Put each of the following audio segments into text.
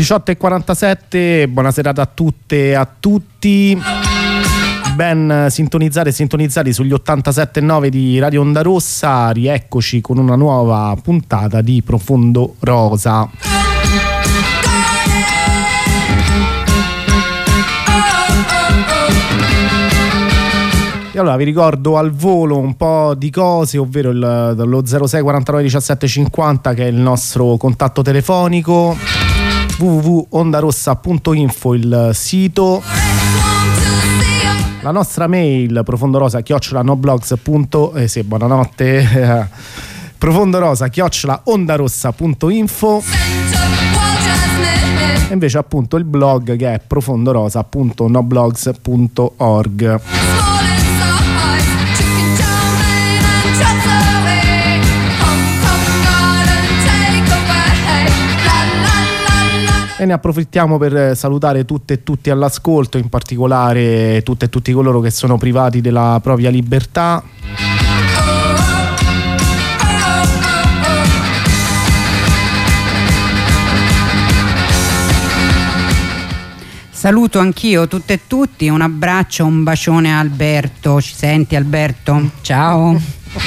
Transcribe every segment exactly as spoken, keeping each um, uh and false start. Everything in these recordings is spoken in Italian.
diciotto e quarantasette, buona serata a tutte e a tutti. Ben sintonizzati e sintonizzati sugli ottantasette e nove di Radio Onda Rossa. Rieccoci con una nuova puntata di Profondo Rosa. E allora vi ricordo al volo un po' di cose, ovvero il, lo zero sei quarantanove diciassette cinquanta che è il nostro contatto telefonico, w w w punto ondarossa punto info il sito, la nostra mail profondorosa chiocciola noblogs. Eh sì, buonanotte. profondorosa chiocciola ondarossa punto info e invece appunto il blog che è profondorosa punto noblogs punto org. E ne approfittiamo per salutare tutte e tutti all'ascolto, in particolare tutte e tutti coloro che sono privati della propria libertà. Saluto anch'io tutte e tutti, un abbraccio, un bacione a Alberto. Ci senti, Alberto? Ciao.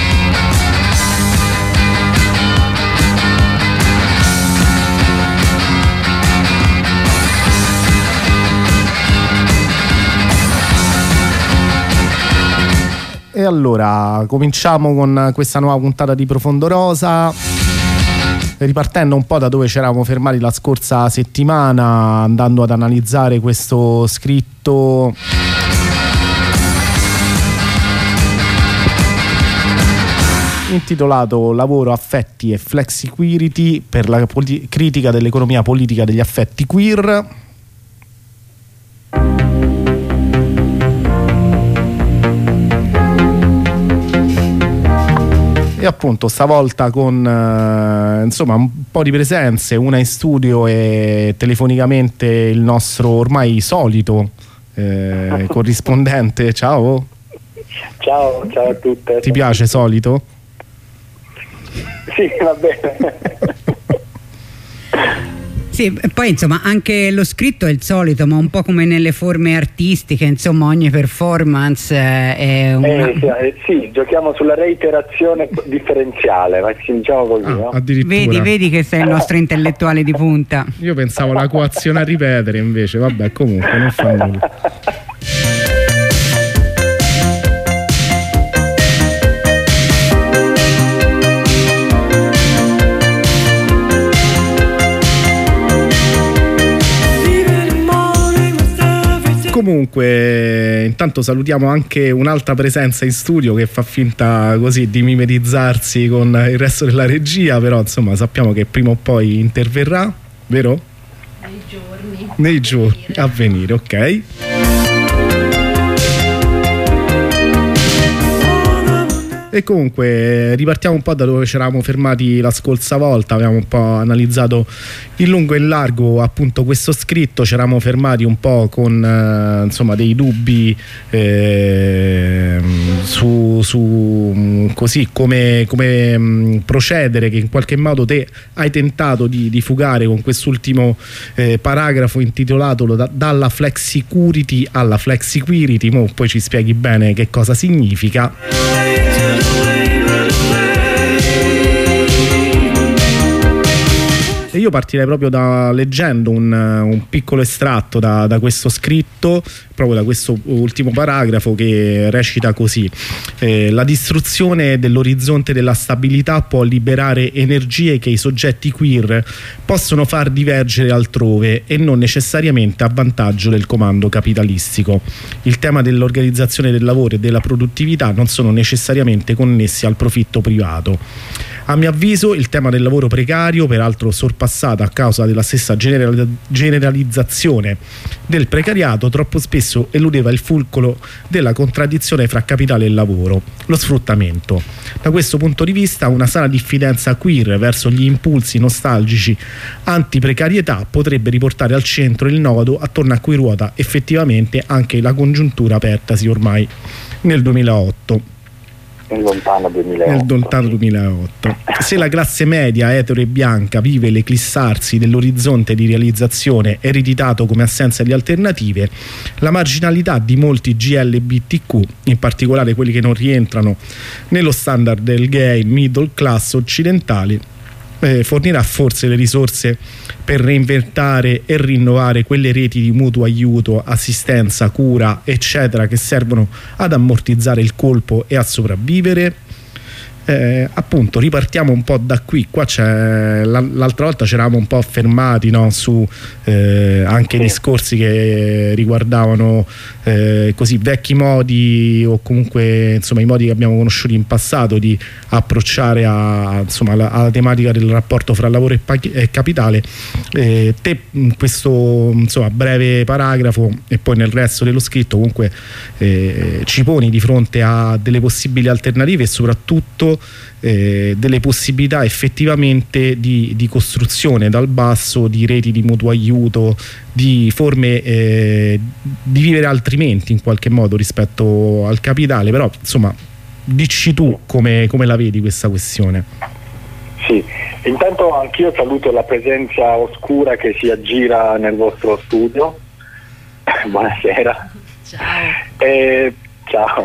E allora cominciamo con questa nuova puntata di Profondo Rosa, ripartendo un po' da dove ci eravamo fermati la scorsa settimana, andando ad analizzare questo scritto intitolato Lavoro, affetti e flexicurity per la poli- critica dell'economia politica degli affetti queer. E appunto stavolta con eh, insomma un po' di presenze, una in studio e telefonicamente il nostro ormai solito eh, corrispondente. Ciao. Ciao, ciao a tutte. Ti piace solito? Sì, va bene. Sì, poi insomma anche lo scritto è il solito, ma un po' come nelle forme artistiche, insomma ogni performance è una... eh, sì, eh, sì, giochiamo sulla reiterazione differenziale, ma diciamo così, Ah, no? addirittura. Vedi, vedi che sei il nostro intellettuale di punta. Io pensavo la coazione a ripetere, invece vabbè, comunque non fa nulla. Comunque intanto salutiamo anche un'altra presenza in studio che fa finta così di mimetizzarsi con il resto della regia, però insomma sappiamo che prima o poi interverrà, vero? Nei giorni Nei giorni a venire, ok. E comunque ripartiamo un po' da dove ci eravamo fermati la scorsa volta. Abbiamo un po' analizzato in lungo e in largo appunto questo scritto, ci eravamo fermati un po' con eh, insomma dei dubbi eh, su, su così come, come mh, procedere, che in qualche modo te hai tentato di, di fugare con quest'ultimo eh, paragrafo intitolato da, dalla flexicurity alla flexicurity. Mo poi ci spieghi bene che cosa significa. E io partirei proprio da leggendo un, un piccolo estratto da, da questo scritto, proprio da questo ultimo paragrafo, che recita così: eh, la distruzione dell'orizzonte della stabilità può liberare energie che i soggetti queer possono far divergere altrove e non necessariamente a vantaggio del comando capitalistico. Il tema dell'organizzazione del lavoro e della produttività non sono necessariamente connessi al profitto privato. A mio avviso il tema del lavoro precario, peraltro sorpassato a causa della stessa general- generalizzazione del precariato, troppo spesso eludeva il fulcro della contraddizione fra capitale e lavoro, lo sfruttamento. Da questo punto di vista una sana diffidenza queer verso gli impulsi nostalgici anti-precarietà potrebbe riportare al centro il nodo attorno a cui ruota effettivamente anche la congiuntura apertasi ormai nel duemilaotto. Nel lontano duemilaotto. Nel lontano duemilaotto. Se la classe media etero e bianca vive l'eclissarsi dell'orizzonte di realizzazione ereditato come assenza di alternative, la marginalità di molti G L B T Q, in particolare quelli che non rientrano nello standard del gay middle class occidentali, eh, fornirà forse le risorse per reinventare e rinnovare quelle reti di mutuo aiuto, assistenza, cura, eccetera, che servono ad ammortizzare il colpo e a sopravvivere. Eh, appunto ripartiamo un po' da qui. Qua c'è l'altra volta ci eravamo un po' fermati, no, su eh, anche sì. discorsi che riguardavano eh, così vecchi modi, o comunque insomma i modi che abbiamo conosciuto in passato di approcciare a, insomma, alla, alla tematica del rapporto fra lavoro e, e capitale. Eh, te in questo insomma breve paragrafo e poi nel resto dello scritto comunque eh, ci poni di fronte a delle possibili alternative e soprattutto Eh, delle possibilità effettivamente di, di costruzione dal basso di reti di mutuo aiuto, di forme eh, di vivere altrimenti in qualche modo rispetto al capitale. Però insomma dici tu come, come la vedi questa questione. Sì, intanto anch'io saluto la presenza oscura che si aggira nel vostro studio. Buonasera. Ciao. Eh, ciao.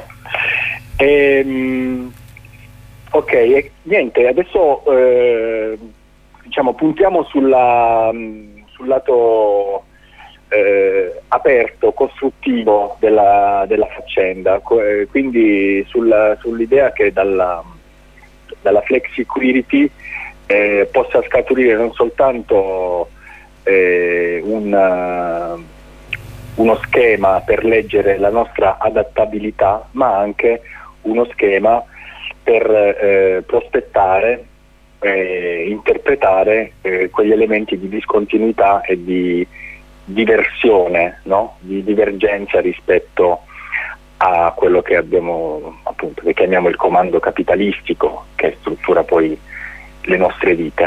Eh, Ok, e niente, adesso eh, diciamo puntiamo sulla, sul lato eh, aperto, costruttivo della, della faccenda, quindi sulla, sull'idea che dalla, dalla flexicurity eh, possa scaturire non soltanto eh, una, uno schema per leggere la nostra adattabilità, ma anche uno schema per eh, prospettare e eh, interpretare eh, quegli elementi di discontinuità e di diversione, no? Di divergenza rispetto a quello che abbiamo, appunto, che chiamiamo il comando capitalistico, che struttura poi le nostre vite.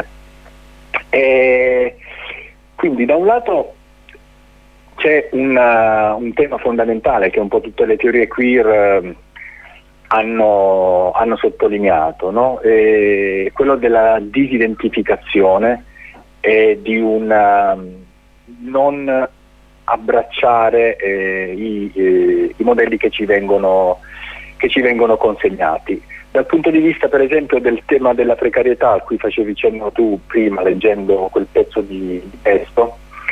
E quindi da un lato c'è una, un tema fondamentale che un po' tutte le teorie queer eh, Hanno, hanno sottolineato, no? E quello della disidentificazione e di un non abbracciare eh, i, eh, i modelli che ci vengono che ci vengono consegnati. Dal punto di vista per esempio del tema della precarietà a cui facevi cenno tu prima leggendo quel pezzo di, di testo,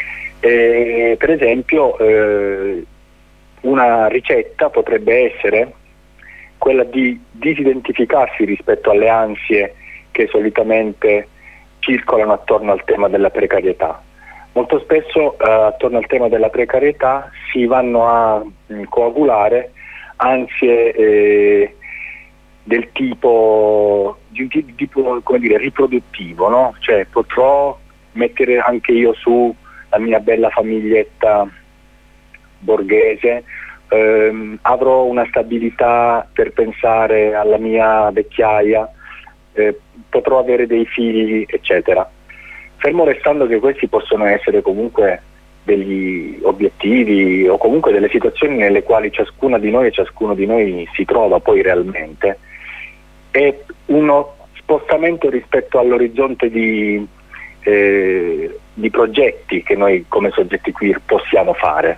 eh, per esempio eh, una ricetta potrebbe essere quella di disidentificarsi rispetto alle ansie che solitamente circolano attorno al tema della precarietà. Molto spesso eh, attorno al tema della precarietà si vanno a mh, coagulare ansie eh, del tipo, di un tipo come dire, riproduttivo, no? Cioè potrò mettere anche io su la mia bella famiglietta borghese, ehm, avrò una stabilità per pensare alla mia vecchiaia, eh, potrò avere dei figli, eccetera. Fermo restando che questi possono essere comunque degli obiettivi o comunque delle situazioni nelle quali ciascuna di noi e ciascuno di noi si trova poi realmente, è uno spostamento rispetto all'orizzonte di, eh, di progetti che noi come soggetti queer possiamo fare.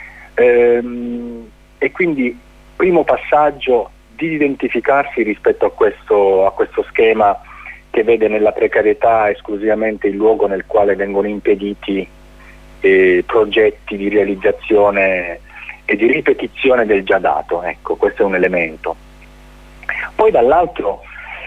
Ehm, e quindi primo passaggio di identificarsi rispetto a questo, a questo schema che vede nella precarietà esclusivamente il luogo nel quale vengono impediti eh, progetti di realizzazione e di ripetizione del già dato. Ecco, questo è un elemento. Poi dall'altro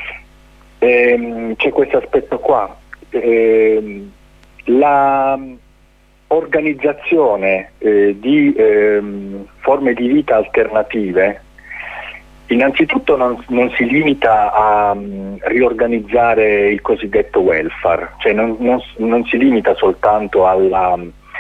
ehm, c'è questo aspetto qua, ehm, la organizzazione eh, di ehm, forme di vita alternative innanzitutto non, non si limita a um, riorganizzare il cosiddetto welfare, cioè non, non, non si limita soltanto alla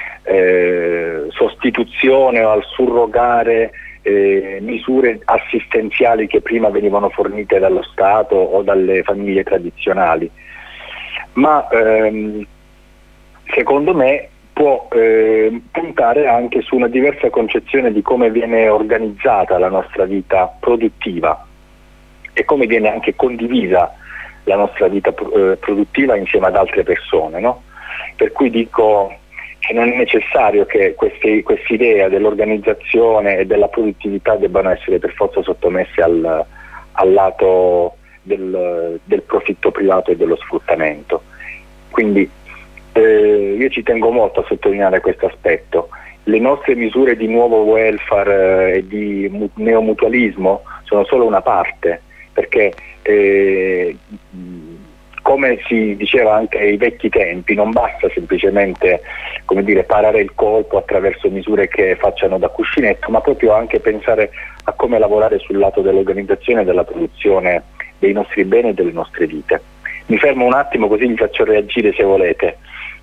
eh, sostituzione o al surrogare eh, misure assistenziali che prima venivano fornite dallo Stato o dalle famiglie tradizionali, ma ehm, secondo me può eh, puntare anche su una diversa concezione di come viene organizzata la nostra vita produttiva e come viene anche condivisa la nostra vita eh, produttiva insieme ad altre persone, no? Per cui dico che non è necessario che queste idee dell'organizzazione e della produttività debbano essere per forza sottomesse al, al lato del, del profitto privato e dello sfruttamento. Quindi eh, io ci tengo molto a sottolineare questo aspetto. Le nostre misure di nuovo welfare eh, e di mu- neomutualismo sono solo una parte, perché eh, come si diceva anche ai vecchi tempi, non basta semplicemente, come dire, parare il colpo attraverso misure che facciano da cuscinetto, ma proprio anche pensare a come lavorare sul lato dell'organizzazione e della produzione dei nostri beni e delle nostre vite. Mi fermo un attimo così vi faccio reagire se volete.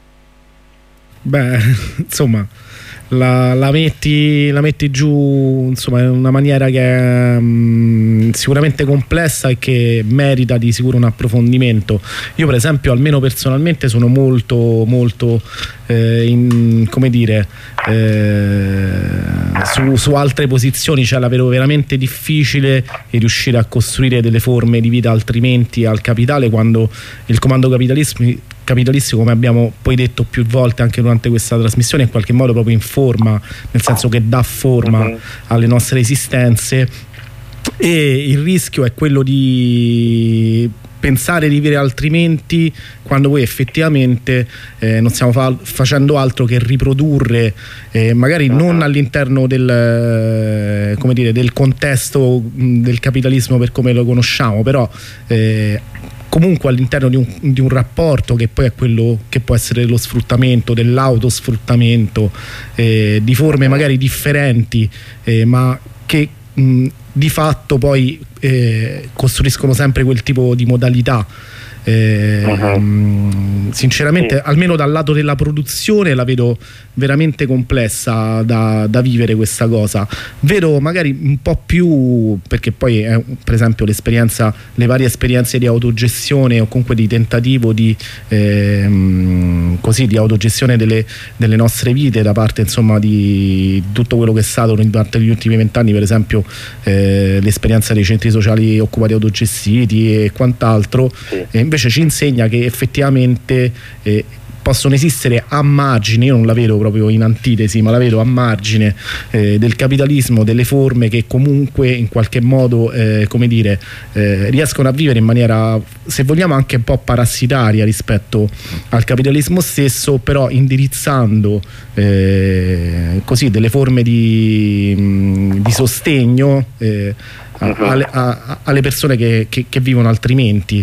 Beh, insomma, la, la, metti, la metti giù insomma in una maniera che è mh, sicuramente complessa e che merita di sicuro un approfondimento. Io per esempio, almeno personalmente, sono molto molto eh, in, come dire eh, su, su altre posizioni, cioè la vedo veramente difficile riuscire a costruire delle forme di vita altrimenti al capitale, quando il comando capitalismo capitalistico, come abbiamo poi detto più volte anche durante questa trasmissione, in qualche modo proprio informa, nel senso che dà forma alle nostre esistenze, e il rischio è quello di pensare di vivere altrimenti quando poi effettivamente eh, non stiamo fa facendo altro che riprodurre eh, magari non all'interno del, eh, come dire, del contesto mh, del capitalismo per come lo conosciamo, però eh, comunque all'interno di un, di un rapporto che poi è quello che può essere lo sfruttamento, dell'autosfruttamento, eh, di forme magari differenti, eh, ma che mh, di fatto poi eh, costruiscono sempre quel tipo di modalità. Eh, uh-huh. mh, sinceramente, sì, almeno dal lato della produzione la vedo veramente complessa da, da vivere questa cosa. Vedo magari un po' più, perché poi è, per esempio l'esperienza, le varie esperienze di autogestione o comunque di tentativo di ehm, così di autogestione delle, delle nostre vite da parte insomma di tutto quello che è stato durante gli ultimi vent'anni, per esempio eh, l'esperienza dei centri sociali occupati autogestiti e quant'altro, sì, e invece ci insegna che effettivamente eh, possono esistere a margine, io non la vedo proprio in antitesi, ma la vedo a margine eh, del capitalismo, delle forme che comunque in qualche modo eh, come dire eh, riescono a vivere in maniera, se vogliamo, anche un po' parassitaria rispetto al capitalismo stesso, però indirizzando eh, così delle forme di, mh, di sostegno eh, a, alle, a, alle persone che, che, che vivono altrimenti.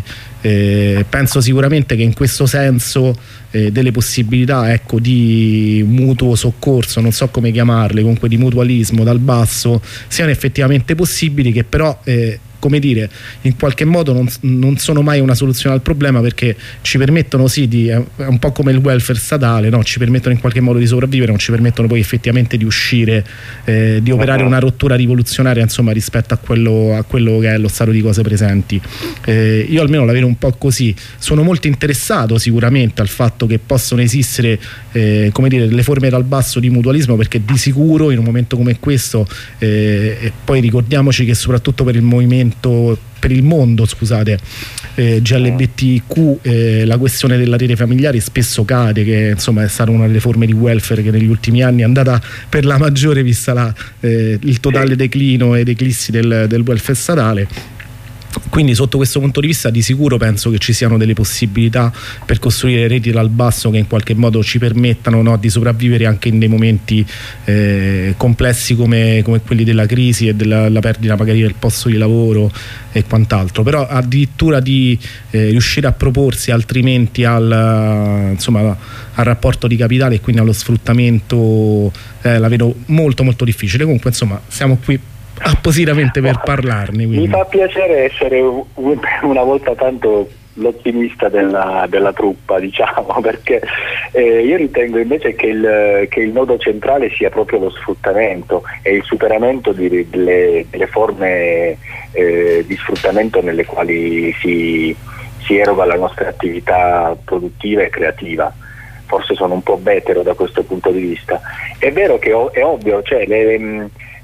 Eh, penso sicuramente che in questo senso eh, delle possibilità, ecco, di mutuo soccorso, non so come chiamarle, comunque di mutualismo dal basso, siano effettivamente possibili, che però eh, come dire, in qualche modo non, non sono mai una soluzione al problema, perché ci permettono sì di, è un po' come il welfare statale, no? Ci permettono in qualche modo di sopravvivere, non ci permettono poi effettivamente di uscire, eh, di operare una rottura rivoluzionaria insomma rispetto a quello, a quello che è lo stato di cose presenti. Eh, io almeno la vedo un po' così. Sono molto interessato sicuramente al fatto che possono esistere eh, come dire, delle forme dal basso di mutualismo, perché di sicuro in un momento come questo eh, e poi ricordiamoci che soprattutto per il movimento per il mondo scusate eh, G L B T Q eh, la questione della rete familiare spesso cade, che insomma è stata una delle forme di welfare che negli ultimi anni è andata per la maggiore, vista la, eh, il totale declino ed eclissi del, del welfare statale. Quindi sotto questo punto di vista di sicuro penso che ci siano delle possibilità per costruire reti dal basso che in qualche modo ci permettano, no, di sopravvivere anche in dei momenti eh, complessi come, come quelli della crisi e della la perdita magari del posto di lavoro e quant'altro. Però addirittura di eh, riuscire a proporsi altrimenti al, insomma, al rapporto di capitale e quindi allo sfruttamento eh, la vedo molto molto difficile. Comunque insomma siamo qui appositamente per parlarne, quindi. Mi fa piacere essere una volta tanto l'ottimista della, della truppa, diciamo, perché eh, io ritengo invece che il, che il nodo centrale sia proprio lo sfruttamento e il superamento di, delle, delle forme eh, di sfruttamento nelle quali si, si eroga la nostra attività produttiva e creativa. Forse sono un po' vetero da questo punto di vista. È vero che è ovvio, cioè le,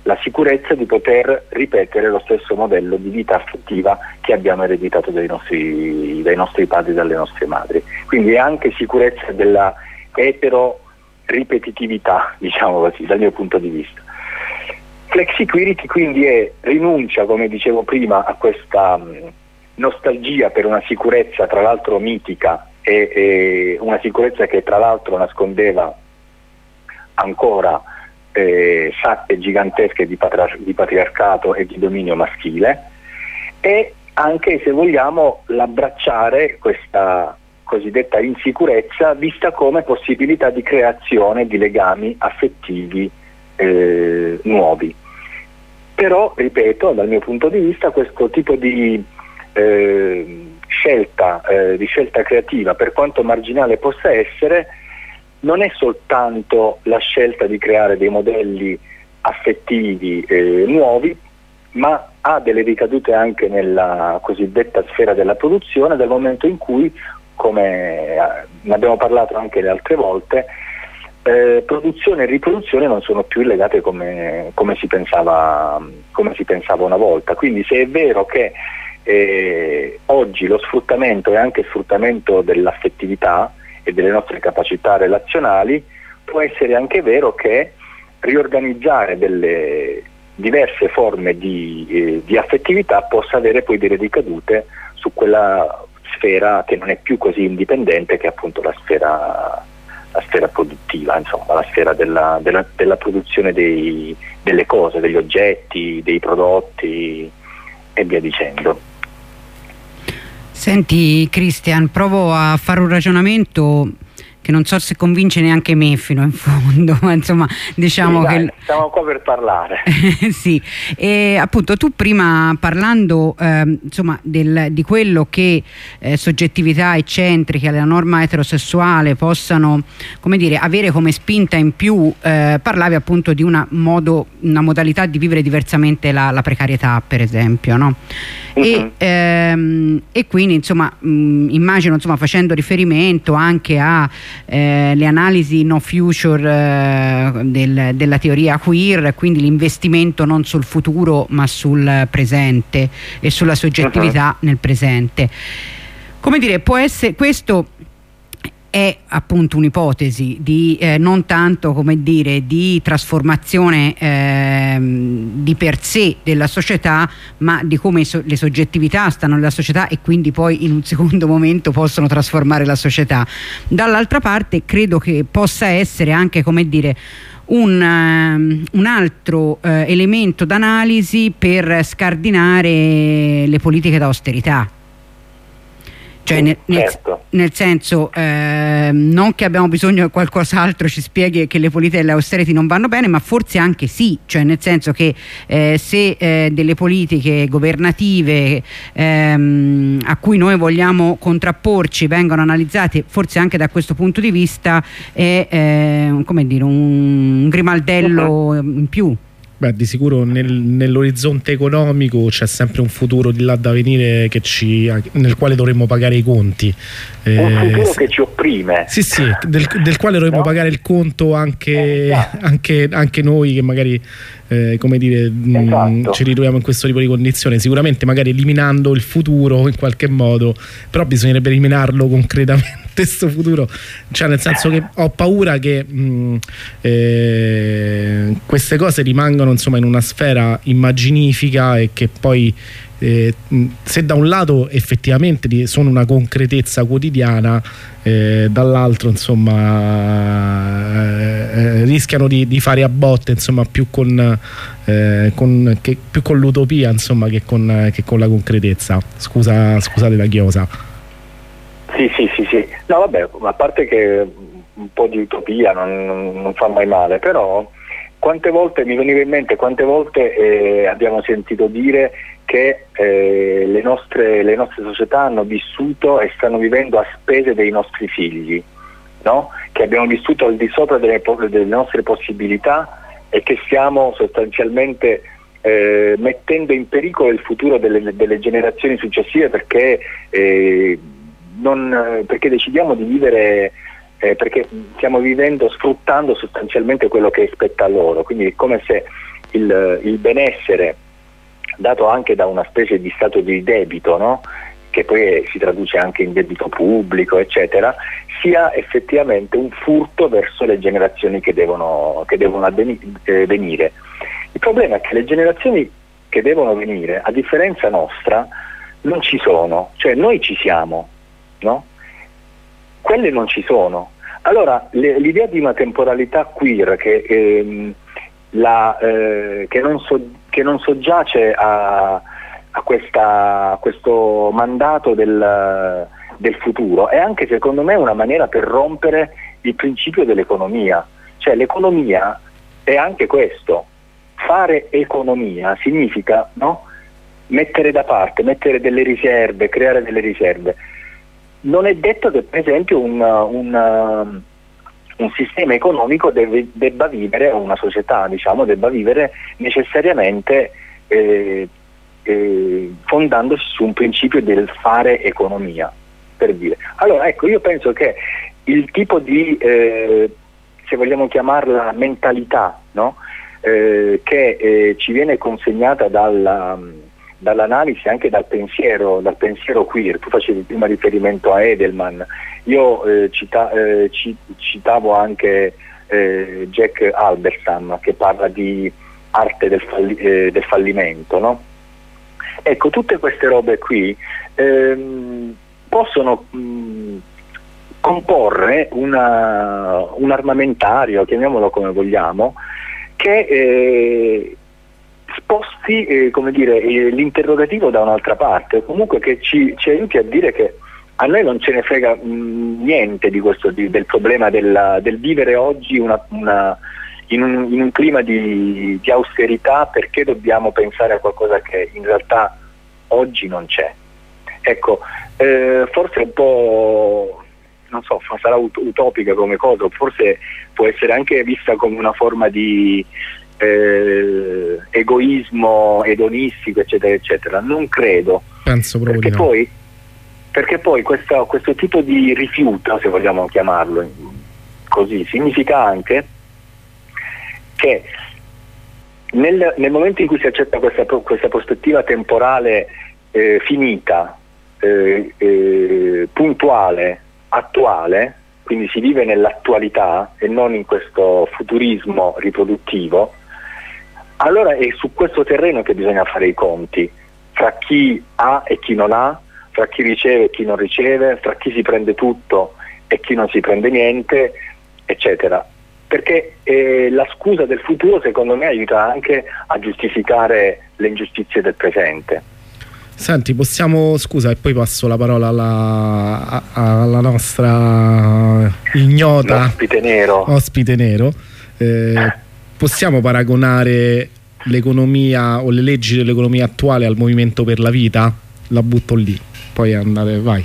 la sicurezza di poter ripetere lo stesso modello di vita affettiva che abbiamo ereditato dai nostri, dai nostri padri e dalle nostre madri. Quindi è anche sicurezza della etero ripetitività, diciamo così, dal mio punto di vista. Flexicurity quindi è rinuncia, come dicevo prima, a questa mh, nostalgia per una sicurezza tra l'altro mitica e, e una sicurezza che tra l'altro nascondeva ancora eh, sacche gigantesche di, patri- di patriarcato e di dominio maschile, e anche, se vogliamo, l'abbracciare questa cosiddetta insicurezza vista come possibilità di creazione di legami affettivi eh, nuovi. Però, ripeto, dal mio punto di vista questo tipo di eh, scelta, eh, di scelta creativa, per quanto marginale possa essere, non è soltanto la scelta di creare dei modelli affettivi eh, nuovi, ma ha delle ricadute anche nella cosiddetta sfera della produzione, dal momento in cui, come ne abbiamo parlato anche le altre volte, eh, produzione e riproduzione non sono più legate come, come, si pensava, come si pensava una volta. Quindi, se è vero che eh, oggi lo sfruttamento è anche sfruttamento dell'affettività e delle nostre capacità relazionali, può essere anche vero che riorganizzare delle diverse forme di, eh, di affettività possa avere poi delle ricadute su quella sfera che non è più così indipendente, che è appunto la sfera, la sfera produttiva, insomma, la sfera della, della, della produzione dei, delle cose, degli oggetti, dei prodotti e via dicendo. Senti Christian, provo a fare un ragionamento che non so se convince neanche me fino in fondo, ma insomma diciamo sì, dai, che siamo qua per parlare. sì, e appunto tu prima parlando eh, insomma del, di quello che eh, soggettività eccentriche alla norma eterosessuale possano, come dire, avere come spinta in più, eh, parlavi appunto di una modo, una modalità di vivere diversamente la, la precarietà, per esempio, no? Uh-huh. E, ehm, e quindi insomma mh, immagino, insomma, facendo riferimento anche a Eh, le analisi no future eh, del, della teoria queer, quindi l'investimento non sul futuro ma sul presente e sulla soggettività uh-huh. nel presente. Come dire, può essere questo è appunto un'ipotesi di eh, non tanto, come dire, di trasformazione eh, di per sé della società, ma di come so- le soggettività stanno nella società e quindi poi in un secondo momento possono trasformare la società. Dall'altra parte credo che possa essere anche, come dire, un, um, un altro uh, elemento d'analisi per scardinare le politiche d'austerità. Cioè nel, nel, certo. nel senso eh, non che abbiamo bisogno che qualcos'altro ci spieghi che le politiche dell'austerity non vanno bene, ma forse anche sì, cioè nel senso che eh, se eh, delle politiche governative ehm, a cui noi vogliamo contrapporci vengono analizzate forse anche da questo punto di vista è eh, come dire, un, un grimaldello in più. Beh, di sicuro nel, nell'orizzonte economico c'è sempre un futuro di là da venire che ci, nel quale dovremmo pagare i conti. Un eh, futuro che ci opprime. Sì, sì, del, del quale dovremmo no? pagare il conto anche, eh, anche, anche noi che magari eh, come dire, esatto. mh, ci ritroviamo in questo tipo di condizione. Sicuramente magari eliminando il futuro in qualche modo, però bisognerebbe eliminarlo concretamente questo futuro, cioè nel senso che ho paura che mh, eh, queste cose rimangano insomma in una sfera immaginifica e che poi eh, se da un lato effettivamente sono una concretezza quotidiana, eh, dall'altro insomma eh, rischiano di, di fare a botte insomma più con, eh, con, che, più con l'utopia insomma che con, che con la concretezza. Scusa, scusate la chiosa. Sì, sì, sì, sì. No, vabbè, a parte che un po' di utopia non, non fa mai male, però quante volte mi veniva in mente, quante volte eh, abbiamo sentito dire che eh, le, nostre, le nostre società hanno vissuto e stanno vivendo a spese dei nostri figli, no? Che abbiamo vissuto al di sopra delle, delle nostre possibilità e che stiamo sostanzialmente eh, mettendo in pericolo il futuro delle, delle generazioni successive perché eh, Non, perché decidiamo di vivere eh, perché stiamo vivendo sfruttando sostanzialmente quello che spetta a loro, quindi è come se il, il benessere dato anche da una specie di stato di debito, no? Che poi si traduce anche in debito pubblico, eccetera, sia effettivamente un furto verso le generazioni che devono, che devono venire. Il problema è che le generazioni che devono venire, a differenza nostra, non ci sono, cioè noi ci siamo, no? Quelle non ci sono. Allora le, l'idea di una temporalità queer che, ehm, la, eh, che, non, so, che non soggiace a a, questa, a questo mandato del, del futuro è anche secondo me una maniera per rompere il principio dell'economia. Cioè l'economia è anche questo, fare economia significa, no? Mettere da parte, mettere delle riserve, creare delle riserve. Non è detto che per esempio un, un, un sistema economico deve, debba vivere, una società diciamo debba vivere necessariamente eh, Eh, fondandosi su un principio del fare economia, per dire. Allora ecco, io penso che il tipo di eh, se vogliamo chiamarla mentalità, no? eh, che eh, ci viene consegnata dalla, dall'analisi, anche dal pensiero dal pensiero queer. Tu facevi prima riferimento a Edelman, io eh, cita, eh, ci, citavo anche eh, Jack Halberstam, che parla di arte del, falli, eh, del fallimento, no? Ecco, tutte queste robe qui ehm, possono mh, comporre una, un armamentario, chiamiamolo come vogliamo, che eh, sposti eh, come dire, eh, l'interrogativo da un'altra parte, o comunque che ci, ci aiuti a dire che a noi non ce ne frega mh, niente di questo, di, del problema della, del vivere oggi una, una In un, in un clima di, di austerità, perché dobbiamo pensare a qualcosa che in realtà oggi non c'è. Ecco, eh, forse un po', non so, sarà ut- utopica come cosa, forse può essere anche vista come una forma di eh, egoismo edonistico, eccetera, eccetera. Non credo. Penso proprio perché di no. poi, perché poi questo, questo tipo di rifiuto, se vogliamo chiamarlo così, significa anche che nel, nel momento in cui si accetta questa, questa prospettiva temporale eh, finita, eh, eh, puntuale, attuale, quindi si vive nell'attualità e non in questo futurismo riproduttivo, allora è su questo terreno che bisogna fare i conti fra chi ha e chi non ha, fra chi riceve e chi non riceve, fra chi si prende tutto e chi non si prende niente, eccetera. Perché eh, la scusa del futuro secondo me aiuta anche a giustificare le ingiustizie del presente. Senti, possiamo, scusa, e poi passo la parola alla, alla nostra ignota ospite nero, ospite nero. Eh, possiamo paragonare l'economia o le leggi dell'economia attuale al movimento per la vita? La butto lì, poi andare, vai.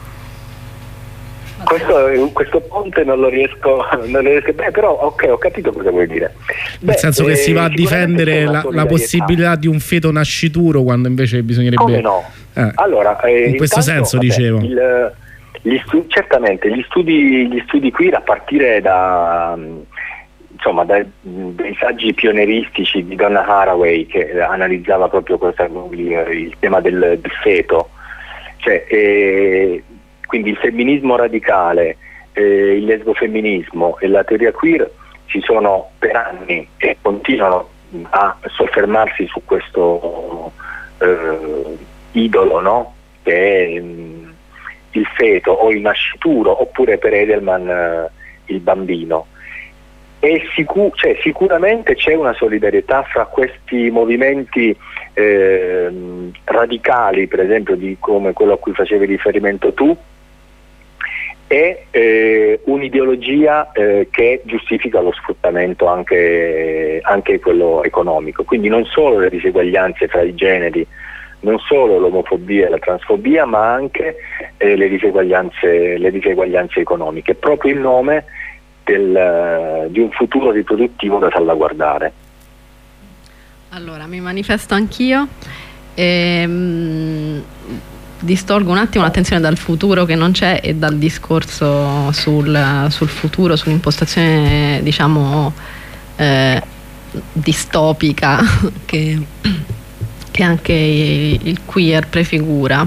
Questo, questo ponte non lo riesco, non lo riesco beh, però ok, ho capito cosa vuoi dire. Beh, nel senso che eh, si va a difendere la, la possibilità di un feto nascituro quando invece bisognerebbe... Come no? Eh, allora, eh, in questo intanto, senso vabbè, dicevo. Il, gli studi, certamente, gli studi, gli studi qui a partire da... insomma dai, dai saggi pionieristici di Donna Haraway, che analizzava proprio questa, il, il tema del, del feto, cioè eh, quindi il femminismo radicale, eh, il lesbofemminismo e la teoria queer ci sono per anni e continuano a soffermarsi su questo eh, idolo, no? Che è mh, il feto o il nascituro, oppure per Edelman eh, il bambino. E sicu- cioè, sicuramente c'è una solidarietà fra questi movimenti eh, radicali, per esempio di come quello a cui facevi riferimento tu, e eh, un'ideologia eh, che giustifica lo sfruttamento anche, anche quello economico. Quindi non solo le diseguaglianze fra i generi, non solo l'omofobia e la transfobia, ma anche eh, le diseguaglianze, le diseguaglianze economiche, proprio in nome Del, di un futuro riproduttivo da salvaguardare. Allora, mi manifesto anch'io e mh, distolgo un attimo l'attenzione dal futuro che non c'è e dal discorso sul, sul futuro, sull'impostazione, diciamo, eh, distopica che, che anche il queer prefigura.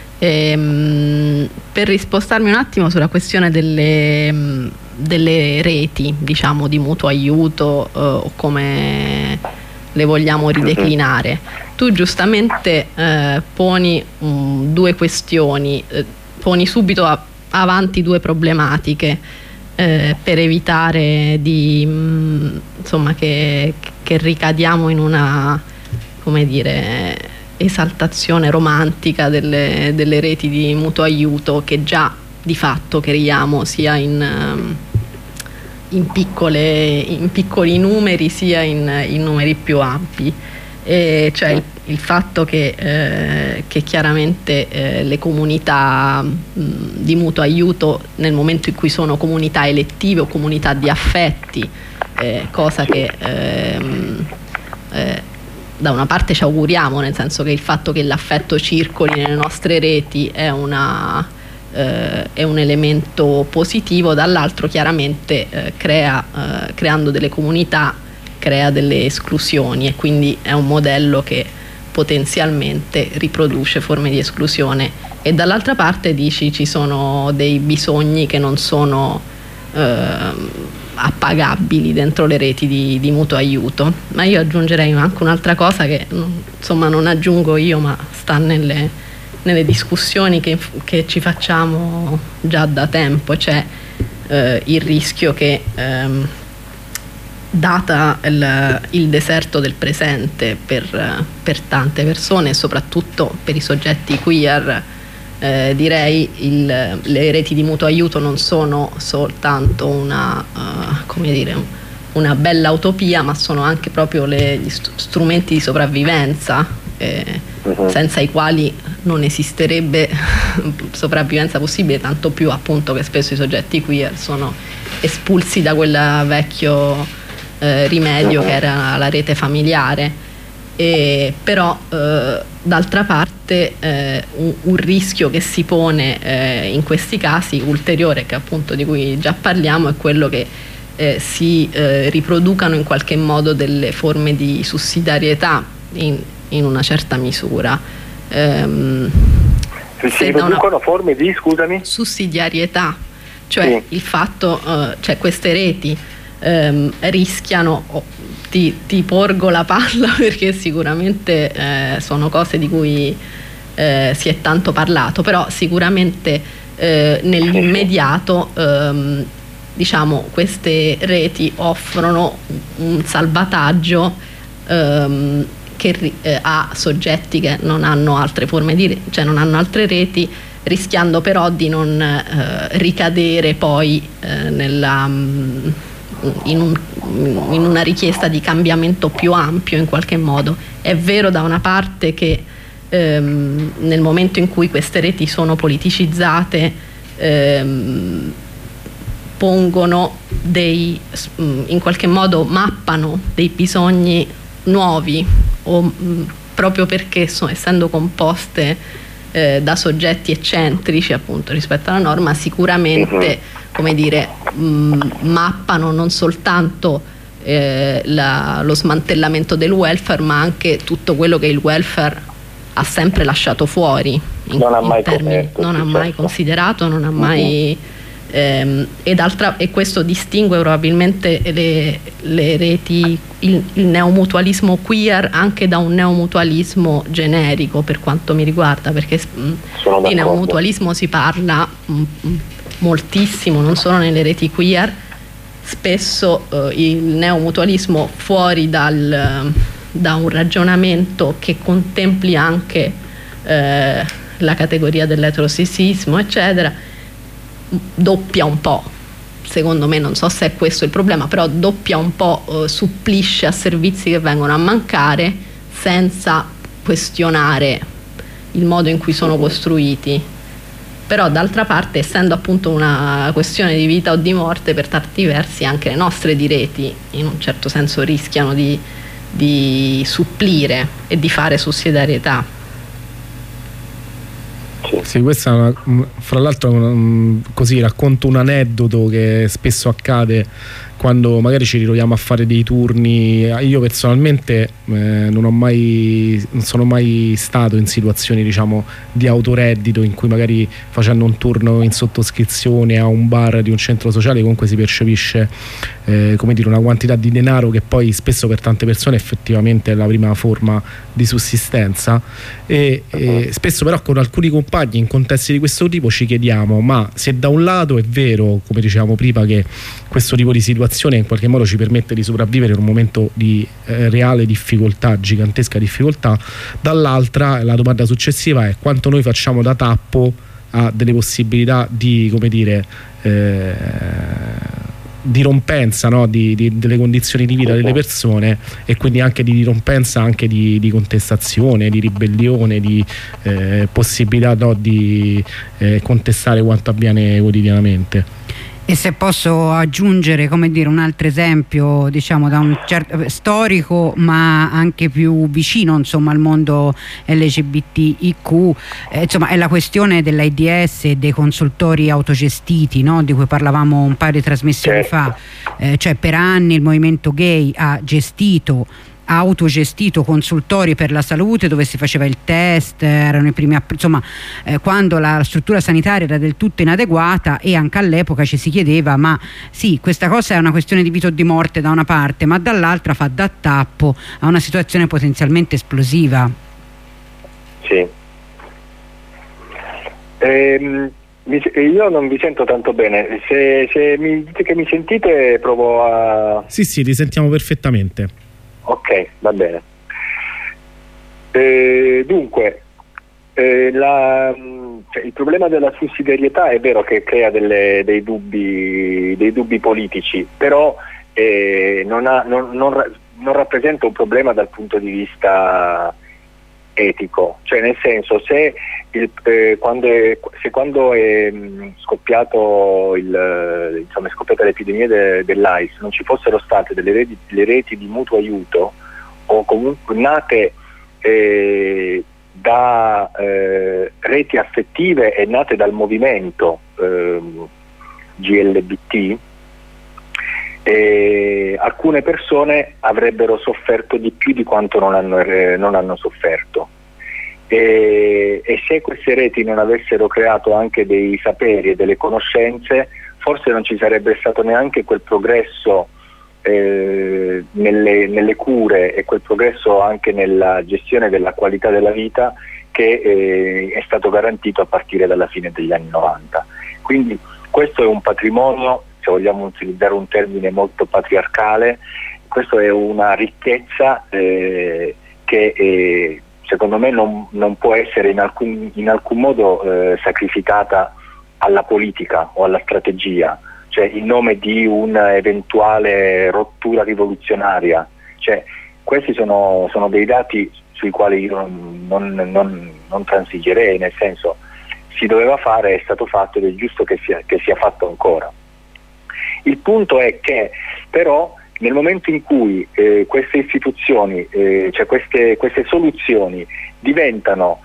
Ehm, per rispostarmi un attimo sulla questione delle, delle reti, diciamo, di mutuo aiuto eh, o come le vogliamo rideclinare, tu giustamente eh, poni um, due questioni, eh, poni subito a, avanti due problematiche eh, per evitare di mh, insomma che, che ricadiamo in una, come dire, esaltazione romantica delle, delle reti di mutuo aiuto che già di fatto creiamo sia in, in, piccole, in piccoli numeri sia in, in numeri più ampi. E cioè il, il fatto che, eh, che chiaramente eh, le comunità mh, di mutuo aiuto, nel momento in cui sono comunità elettive o comunità di affetti, eh, cosa che ehm, eh, da una parte ci auguriamo, nel senso che il fatto che l'affetto circoli nelle nostre reti è, una, eh, è un elemento positivo, dall'altro chiaramente eh, crea, eh, creando delle comunità crea delle esclusioni e quindi è un modello che potenzialmente riproduce forme di esclusione, e dall'altra parte dici ci sono dei bisogni che non sono eh, appagabili dentro le reti di, di mutuo aiuto. Ma io aggiungerei anche un'altra cosa che insomma non aggiungo io, ma sta nelle, nelle discussioni che, che ci facciamo già da tempo, cioè eh, il rischio che ehm, data il, il deserto del presente per, per tante persone e soprattutto per i soggetti queer, Eh, direi il, le reti di mutuo aiuto non sono soltanto una, uh, come dire, una bella utopia, ma sono anche proprio le, gli st- strumenti di sopravvivenza eh, uh-huh. senza i quali non esisterebbe sopravvivenza possibile, tanto più appunto che spesso i soggetti queer sono espulsi da quel vecchio eh, rimedio uh-huh. che era la rete familiare. E però eh, d'altra parte eh, un, un rischio che si pone eh, in questi casi ulteriore, che appunto di cui già parliamo, è quello che eh, si eh, riproducano in qualche modo delle forme di sussidiarietà in, in una certa misura. Ehm, si riproducono una forme di, scusami? Sussidiarietà, cioè sì. il fatto, eh, cioè queste reti ehm, rischiano... Oh, Ti, ti porgo la palla perché sicuramente eh, sono cose di cui eh, si è tanto parlato, però sicuramente eh, nell'immediato ehm, diciamo queste reti offrono un salvataggio ehm, che, eh, a soggetti che non hanno altre forme di, cioè non hanno altre reti, rischiando però di non eh, ricadere poi eh, nella mh, In, un, in una richiesta di cambiamento più ampio in qualche modo. È vero da una parte che ehm, nel momento in cui queste reti sono politicizzate ehm, pongono dei, in qualche modo mappano dei bisogni nuovi o mh, proprio perché sono, essendo composte eh, da soggetti eccentrici appunto rispetto alla norma, sicuramente come dire, mh, mappano non soltanto eh, la, lo smantellamento del welfare, ma anche tutto quello che il welfare ha sempre lasciato fuori, in, non ha mai, termini, coperto, non ha certo. mai considerato, non ha mai uh-huh. ehm, ed altra, e questo distingue probabilmente le, le reti, il, il neomutualismo queer anche da un neomutualismo generico, per quanto mi riguarda, perché mh, di neomutualismo si parla mh, moltissimo, non solo nelle reti queer. Spesso eh, il neomutualismo fuori dal, da un ragionamento che contempli anche eh, la categoria dell'eterosessismo eccetera, doppia un po', secondo me, non so se è questo il problema, però doppia un po', eh, supplisce a servizi che vengono a mancare senza questionare il modo in cui sono costruiti. Però d'altra parte, essendo appunto una questione di vita o di morte, per tanti versi anche le nostre di reti in un certo senso rischiano di, di supplire e di fare sussidiarietà. Sì, questa è una, fra l'altro così racconto un aneddoto che spesso accade quando magari ci ritroviamo a fare dei turni. Io personalmente eh, non ho mai non sono mai stato in situazioni, diciamo, di autoreddito in cui magari facendo un turno in sottoscrizione a un bar di un centro sociale comunque si percepisce eh, come dire, una quantità di denaro che poi spesso per tante persone effettivamente è la prima forma di sussistenza, e, e spesso però con alcuni compagni in contesti di questo tipo ci chiediamo: ma se da un lato è vero, come dicevamo prima, che questo tipo di situazione in qualche modo ci permette di sopravvivere in un momento di eh, reale difficoltà, gigantesca difficoltà, dall'altra la domanda successiva è quanto noi facciamo da tappo a delle possibilità di, come dire, eh, di rompenza, no? di, di, delle condizioni di vita delle persone, e quindi anche di dirompenza, anche di, di contestazione, di ribellione, di eh, possibilità, no? di eh, contestare quanto avviene quotidianamente. E se posso aggiungere, come dire, un altro esempio, diciamo, da un certo storico ma anche più vicino, insomma, al mondo L G B T I Q, eh, insomma, è la questione dell'AIDS e dei consultori autogestiti, no? Di cui parlavamo un paio di trasmissioni fa. Eh, cioè, per anni il movimento gay ha gestito ha autogestito consultori per la salute dove si faceva il test, erano i primi, insomma, eh, quando la struttura sanitaria era del tutto inadeguata, e anche all'epoca ci si chiedeva: ma sì, questa cosa è una questione di vita o di morte da una parte, ma dall'altra fa da tappo a una situazione potenzialmente esplosiva. Sì. Ehm, io non vi sento tanto bene, se, se mi dite che mi sentite provo a... Sì, sì, ti sentiamo perfettamente. Ok, va bene. Eh, dunque, eh, la, cioè, il problema della sussidiarietà è vero che crea delle, dei, dubbi, dei dubbi politici, però eh, non, ha, non, non, non rappresenta un problema dal punto di vista etico. Cioè, nel senso, se, il, eh, quando è, se quando è scoppiato il, insomma, è scoppiata l'epidemia de, dell'AIDS non ci fossero state delle reti, le reti di mutuo aiuto, o comunque nate eh, da eh, reti affettive e nate dal movimento eh, G L B T, eh, alcune persone avrebbero sofferto di più di quanto non hanno, eh, non hanno sofferto. E, e se queste reti non avessero creato anche dei saperi e delle conoscenze, forse non ci sarebbe stato neanche quel progresso eh, nelle, nelle cure, e quel progresso anche nella gestione della qualità della vita che eh, è stato garantito a partire dalla fine degli anni novanta. Quindi questo è un patrimonio, se vogliamo utilizzare un termine molto patriarcale, questo è una ricchezza eh, che eh, secondo me non, non può essere in alcun, in alcun modo eh, sacrificata alla politica o alla strategia, cioè in nome di un'eventuale rottura rivoluzionaria. Cioè, questi sono, sono dei dati sui quali io non, non, non transigerei, nel senso, si doveva fare, è stato fatto ed è giusto che sia, che sia fatto ancora. Il punto è che però nel momento in cui eh, queste istituzioni, eh, cioè queste, queste soluzioni diventano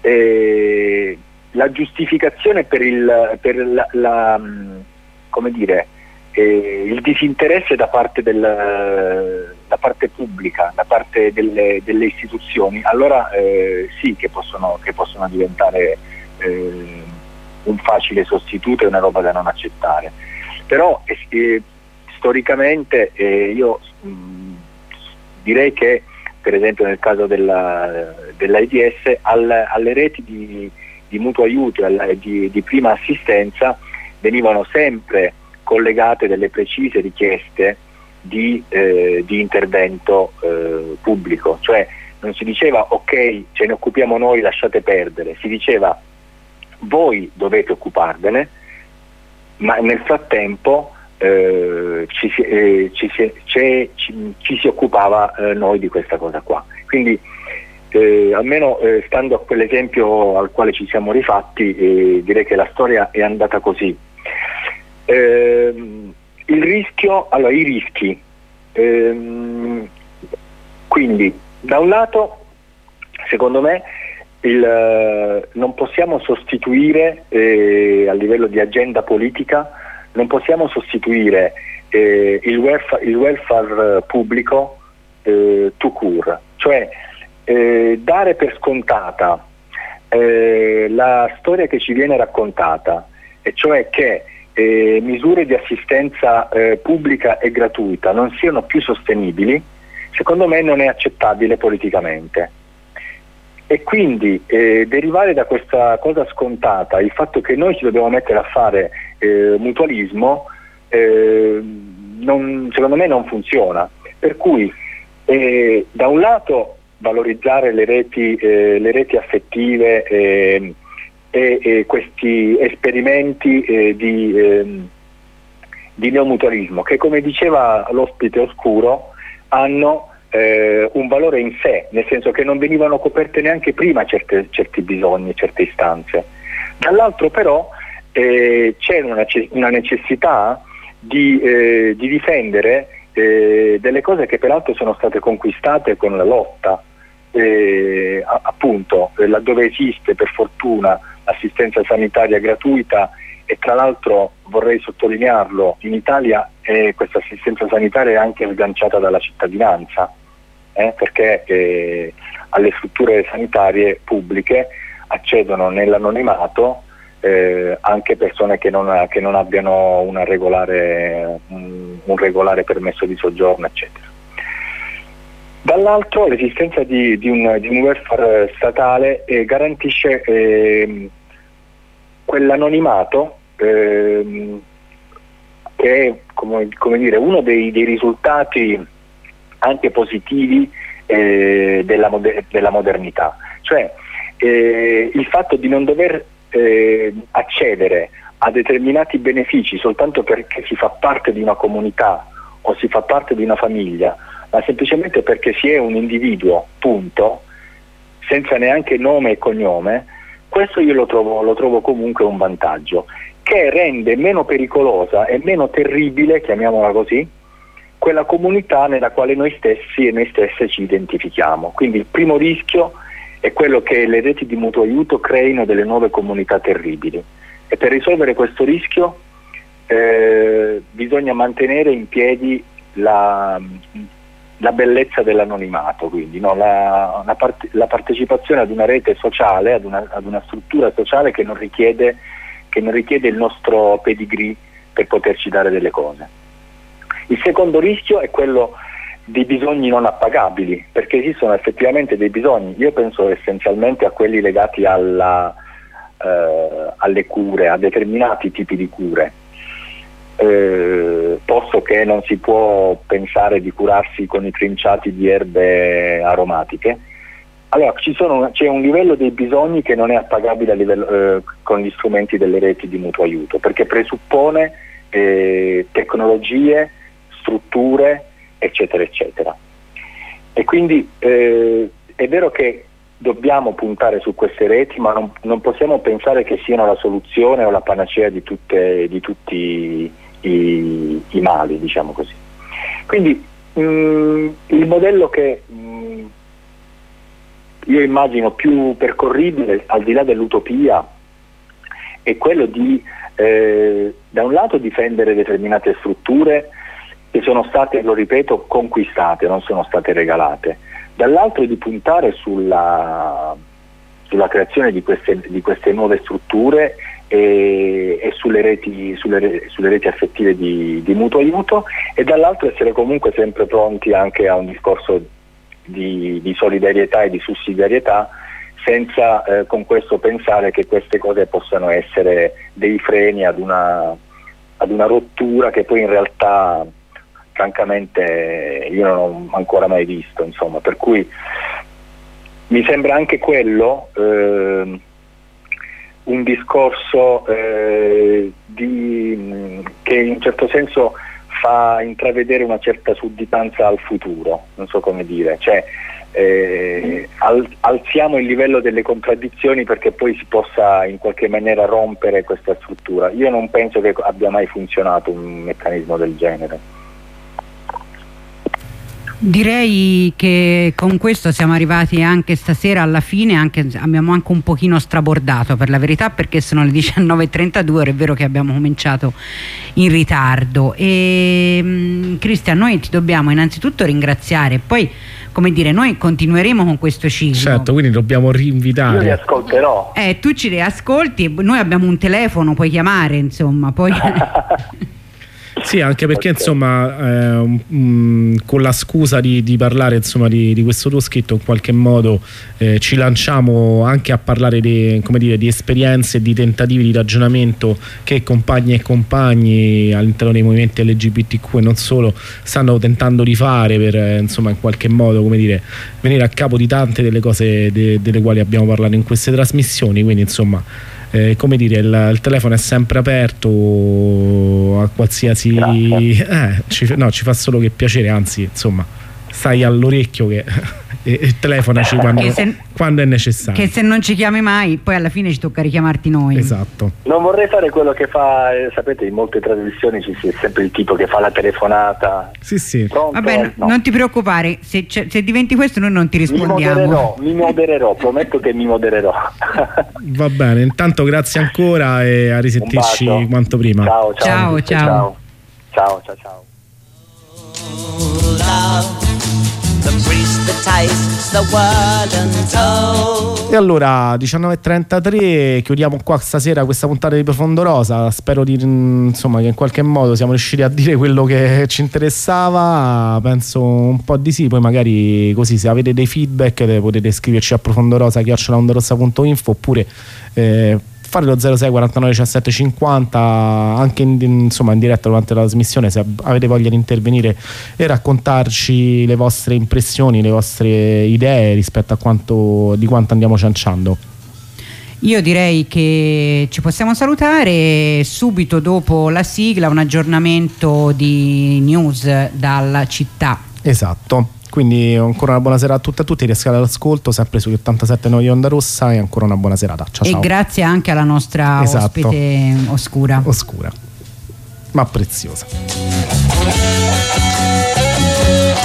eh, la giustificazione per il, per la, la, come dire, eh, il disinteresse da parte, del, da parte pubblica, da parte delle, delle istituzioni, allora eh, sì che possono, che possono diventare eh, un facile sostituto e una roba da non accettare. Però eh, storicamente eh, io mh, direi che per esempio nel caso della, dell'AIDS al, alle reti di, di mutuo aiuto e di, di prima assistenza venivano sempre collegate delle precise richieste di, eh, di intervento eh, pubblico, cioè non si diceva ok, ce ne occupiamo noi, lasciate perdere, si diceva voi dovete occuparvene, ma nel frattempo Eh, ci, si, eh, ci, si, ci, ci si occupava eh, noi di questa cosa qua. Quindi eh, almeno eh, stando a quell'esempio al quale ci siamo rifatti, eh, direi che la storia è andata così. Eh, il rischio, allora i rischi, ehm, quindi da un lato secondo me il, non possiamo sostituire eh, a livello di agenda politica non possiamo sostituire eh, il welfare, il welfare pubblico eh, tout court, cioè eh, dare per scontata eh, la storia che ci viene raccontata, e cioè che eh, misure di assistenza eh, pubblica e gratuita non siano più sostenibili, secondo me non è accettabile politicamente. E quindi eh, derivare da questa cosa scontata il fatto che noi ci dobbiamo mettere a fare eh, mutualismo, eh, non, secondo me non funziona. Per cui eh, da un lato valorizzare le reti, eh, le reti affettive eh, e, e questi esperimenti eh, di, eh, di neomutualismo che, come diceva l'ospite oscuro, hanno Eh, un valore in sé, nel senso che non venivano coperte neanche prima certe, certi bisogni, certe istanze. Dall'altro però eh, c'è una, una necessità di, eh, di difendere eh, delle cose che peraltro sono state conquistate con la lotta, eh, appunto eh, laddove esiste per fortuna l'assistenza sanitaria gratuita, e tra l'altro vorrei sottolinearlo, in Italia eh, questa assistenza sanitaria è anche sganciata dalla cittadinanza. Eh, perché eh, alle strutture sanitarie pubbliche accedono nell'anonimato eh, anche persone che non, che non abbiano una regolare, un, un regolare permesso di soggiorno, eccetera. Dall'altro l'esistenza di, di, un, di un welfare statale eh, garantisce eh, quell'anonimato eh, che è come, come dire, uno dei, dei risultati anche positivi eh, della, moder- della modernità, cioè eh, il fatto di non dover eh, accedere a determinati benefici soltanto perché si fa parte di una comunità o si fa parte di una famiglia, ma semplicemente perché si è un individuo, punto, senza neanche nome e cognome. Questo io lo trovo, lo trovo comunque un vantaggio che rende meno pericolosa e meno terribile, chiamiamola così, quella comunità nella quale noi stessi e noi stesse ci identifichiamo. Quindi il primo rischio è quello che le reti di mutuo aiuto creino delle nuove comunità terribili, e per risolvere questo rischio eh, bisogna mantenere in piedi la, la bellezza dell'anonimato, quindi no? la, la, parte, la partecipazione ad una rete sociale, ad una, ad una struttura sociale che non richiede, che non richiede il nostro pedigree per poterci dare delle cose. Il secondo rischio è quello di bisogni non appagabili, perché esistono effettivamente dei bisogni, io penso essenzialmente a quelli legati alla, eh, alle cure, a determinati tipi di cure, eh, posto che non si può pensare di curarsi con i trinciati di erbe aromatiche. Allora ci sono, c'è un livello dei bisogni che non è appagabile a livello, eh, con gli strumenti delle reti di mutuo aiuto, perché presuppone eh, tecnologie, strutture, eccetera eccetera. E quindi eh, è vero che dobbiamo puntare su queste reti, ma non, non possiamo pensare che siano la soluzione o la panacea di, tutte, di tutti i, i mali, diciamo così. Quindi mh, il modello che mh, io immagino più percorribile, al di là dell'utopia, è quello di eh, da un lato difendere determinate strutture che sono state, lo ripeto, conquistate, non sono state regalate, dall'altro di puntare sulla, sulla creazione di queste, di queste nuove strutture e, e sulle, reti, sulle, sulle reti affettive di, di mutuo aiuto, e dall'altro essere comunque sempre pronti anche a un discorso di, di solidarietà e di sussidiarietà, senza eh, con questo pensare che queste cose possano essere dei freni ad una, ad una rottura che poi in realtà francamente io non ho ancora mai visto, insomma. Per cui mi sembra anche quello eh, un discorso eh, di, che in un certo senso fa intravedere una certa sudditanza al futuro, non so come dire, cioè eh, al, alziamo il livello delle contraddizioni perché poi si possa in qualche maniera rompere questa struttura. Io non penso che abbia mai funzionato un meccanismo del genere. Direi che con questo siamo arrivati anche stasera alla fine, anche, abbiamo anche un pochino strabordato per la verità, perché sono le diciannove e trentadue, ora è vero che abbiamo cominciato in ritardo. E Cristian, noi ti dobbiamo innanzitutto ringraziare, poi come dire, noi continueremo con questo ciclo. Certo, quindi dobbiamo rinvitare. Io li ascolterò. Eh, tu ci ascolti, noi abbiamo un telefono, puoi chiamare, insomma, poi... Sì, anche perché okay. insomma eh, mh, con la scusa di, di parlare insomma di, di questo tuo scritto, in qualche modo eh, ci lanciamo anche a parlare di, come dire, di esperienze e di tentativi di ragionamento che compagni e compagni all'interno dei movimenti L G B T Q e non solo stanno tentando di fare per eh, insomma in qualche modo, come dire, venire a capo di tante delle cose de, delle quali abbiamo parlato in queste trasmissioni. Quindi insomma Eh, come dire, il, il telefono è sempre aperto a qualsiasi eh, ci, no, ci fa solo che piacere, anzi insomma stai all'orecchio che e, e telefonaci quando, se, quando è necessario, che se non ci chiami mai poi alla fine ci tocca richiamarti noi. Esatto. Non vorrei fare quello che fa, eh, sapete, in molte trasmissioni ci sia sempre il tipo che fa la telefonata. Sì, sì. Pronto? Vabbè, no. Non ti preoccupare, se, se diventi questo noi non ti rispondiamo. Mi modererò, mi modererò, prometto che mi modererò. Va bene, intanto grazie ancora e a risentirci quanto prima. Ciao, Ciao, ciao. ciao. Ciao, ciao, ciao. E allora diciannove e trentatré, chiudiamo qua stasera questa puntata di Profondo Rosa. Spero di, insomma, che in qualche modo siamo riusciti a dire quello che ci interessava. Penso un po' di sì. Poi magari così, se avete dei feedback, potete scriverci a profondorosa chiocciola ondorossa punto info oppure eh, fare lo zero sei quarantanove diciassette cinquanta anche in, insomma in diretta durante la trasmissione, se avete voglia di intervenire e raccontarci le vostre impressioni, le vostre idee rispetto a quanto di quanto andiamo cianciando. Io direi che ci possiamo salutare. Subito dopo la sigla un aggiornamento di news dalla città. Esatto. Quindi ancora una buona serata a tutte e a tutti, riescate all'ascolto sempre sugli ottantasette nove di Onda Rossa e ancora una buona serata. Ciao, e ciao. Grazie anche alla nostra esatto. ospite oscura. Oscura, ma preziosa.